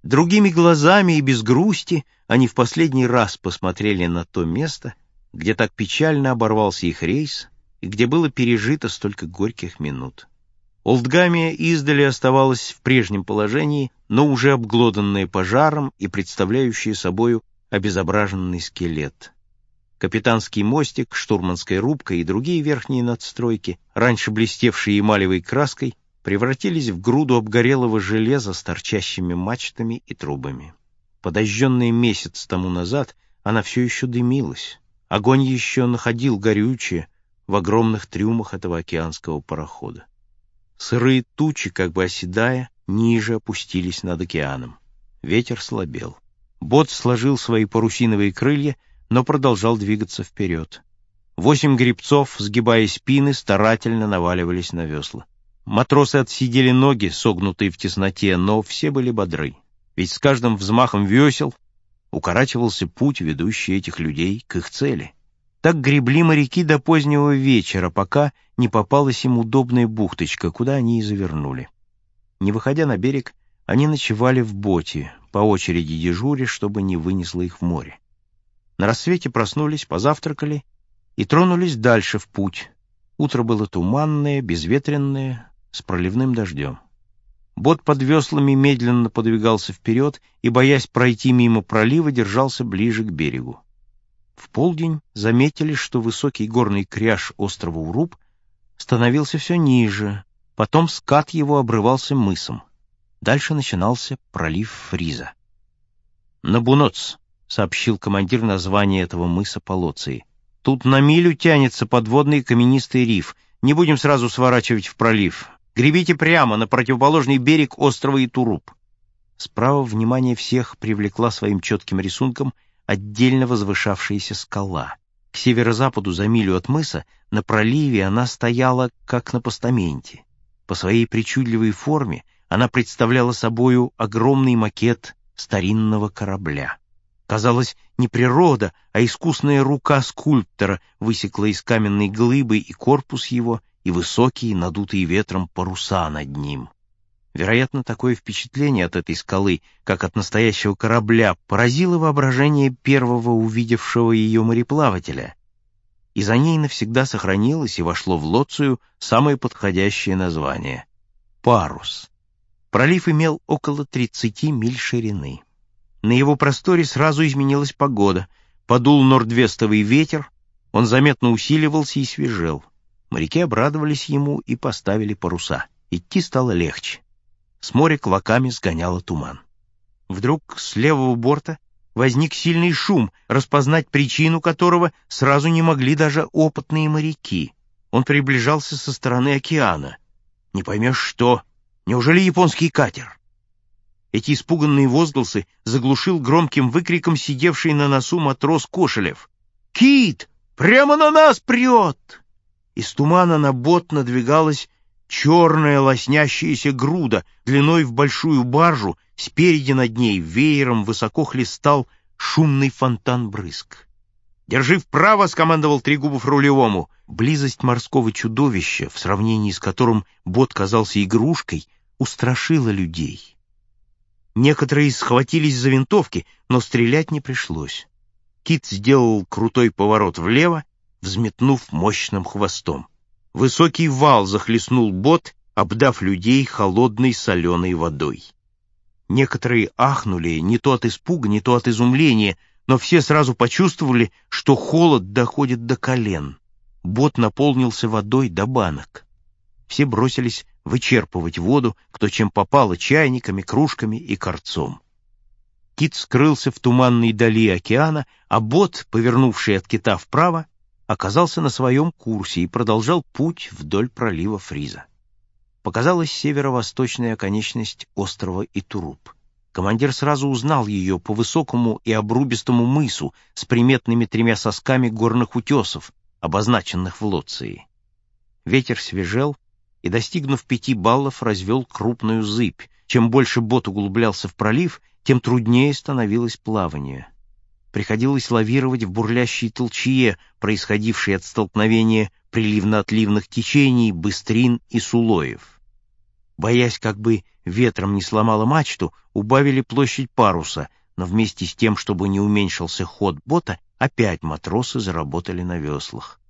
Другими глазами и без грусти они в последний раз посмотрели на то место, где так печально оборвался их рейс и где было пережито столько горьких минут. Олдгамия издали оставалась в прежнем положении, но уже обглоданная пожаром и представляющая собою обезображенный скелет. Капитанский мостик, штурманская рубка и другие верхние надстройки, раньше блестевшие эмалевой краской, превратились в груду обгорелого железа с торчащими мачтами и трубами. Подожженная месяц тому назад, она все еще дымилась. Огонь еще находил горючее в огромных трюмах этого океанского парохода. Сырые тучи, как бы оседая, ниже опустились над океаном. Ветер слабел. Бот сложил свои парусиновые крылья, но продолжал двигаться вперед. 8 гребцов, сгибая спины, старательно наваливались на весла. Матросы отсидели ноги, согнутые в тесноте, но все были бодры. Ведь с каждым взмахом весел укорачивался путь, ведущий этих людей к их цели. Так гребли моряки до позднего вечера, пока не попалась им удобная бухточка, куда они и завернули. Не выходя на берег, они ночевали в боте, по очереди дежуря, чтобы не вынесло их в море. На рассвете проснулись, позавтракали и тронулись дальше в путь. Утро было туманное, безветренное, с проливным дождем. Бот под веслами медленно подвигался вперед и, боясь пройти мимо пролива, держался ближе к берегу. В полдень заметили, что высокий горный кряж острова Уруб становился все ниже, потом скат его обрывался мысом. Дальше начинался пролив Фриза. «Набуноц», — сообщил командир название этого мыса по Лоции. «Тут на милю тянется подводный каменистый риф. Не будем сразу сворачивать в пролив. Гребите прямо на противоположный берег острова Итуруб». Справа внимание всех привлекла своим четким рисунком отдельно возвышавшаяся скала. К северо-западу за милю от мыса на проливе она стояла как на постаменте. По своей причудливой форме она представляла собою огромный макет старинного корабля. Казалось, не природа, а искусная рука скульптора высекла из каменной глыбы и корпус его, и высокие, надутые ветром паруса над ним. Вероятно, такое впечатление от этой скалы, как от настоящего корабля, поразило воображение первого увидевшего ее мореплавателя, и за ней навсегда сохранилось и вошло в Лоцию самое подходящее название — парус. Пролив имел около 30 миль ширины. На его просторе сразу изменилась погода, подул нордвестовый ветер, он заметно усиливался и свежел. Моряки обрадовались ему и поставили паруса. Идти стало легче. С моря клоками сгоняло туман. Вдруг с левого борта возник сильный шум, распознать причину которого сразу не могли даже опытные моряки. Он приближался со стороны океана. Не поймешь что. Неужели японский катер? Эти испуганные возгласы заглушил громким выкриком сидевший на носу матрос Кошелев. «Кит! Прямо на нас прет!» Из тумана на бот надвигалась черная лоснящаяся груда длиной в большую баржу, спереди над ней веером высоко хлестал шумный фонтан брызг. «Держи вправо!» — скомандовал Трегубов рулевому. Близость морского чудовища, в сравнении с которым бот казался игрушкой, устрашила людей. Некоторые схватились за винтовки, но стрелять не пришлось. Кит сделал крутой поворот влево, взметнув мощным хвостом. Высокий вал захлестнул бот, обдав людей холодной соленой водой. Некоторые ахнули не то от испуга, не то от изумления, но все сразу почувствовали, что холод доходит до колен. Бот наполнился водой до банок. Все бросились вычерпывать воду, кто чем попало, чайниками, кружками и корцом. Кит скрылся в туманной дали океана, а бот, повернувший от кита вправо, оказался на своем курсе и продолжал путь вдоль пролива Фриза. Показалась северо-восточная оконечность острова Итуруб. Командир сразу узнал ее по высокому и обрубистому мысу с приметными 3 сосками горных утесов, обозначенных в Лоции. Ветер свежел и, достигнув 5 баллов, развел крупную зыбь. Чем больше бот углублялся в пролив, тем труднее становилось плавание. Приходилось лавировать в бурлящей толчье, происходившей от столкновения приливно-отливных течений, быстрин и сулоев. Боясь, как бы ветром не сломало мачту, убавили площадь паруса, но вместе с тем, чтобы не уменьшился ход бота, опять матросы заработали на веслах.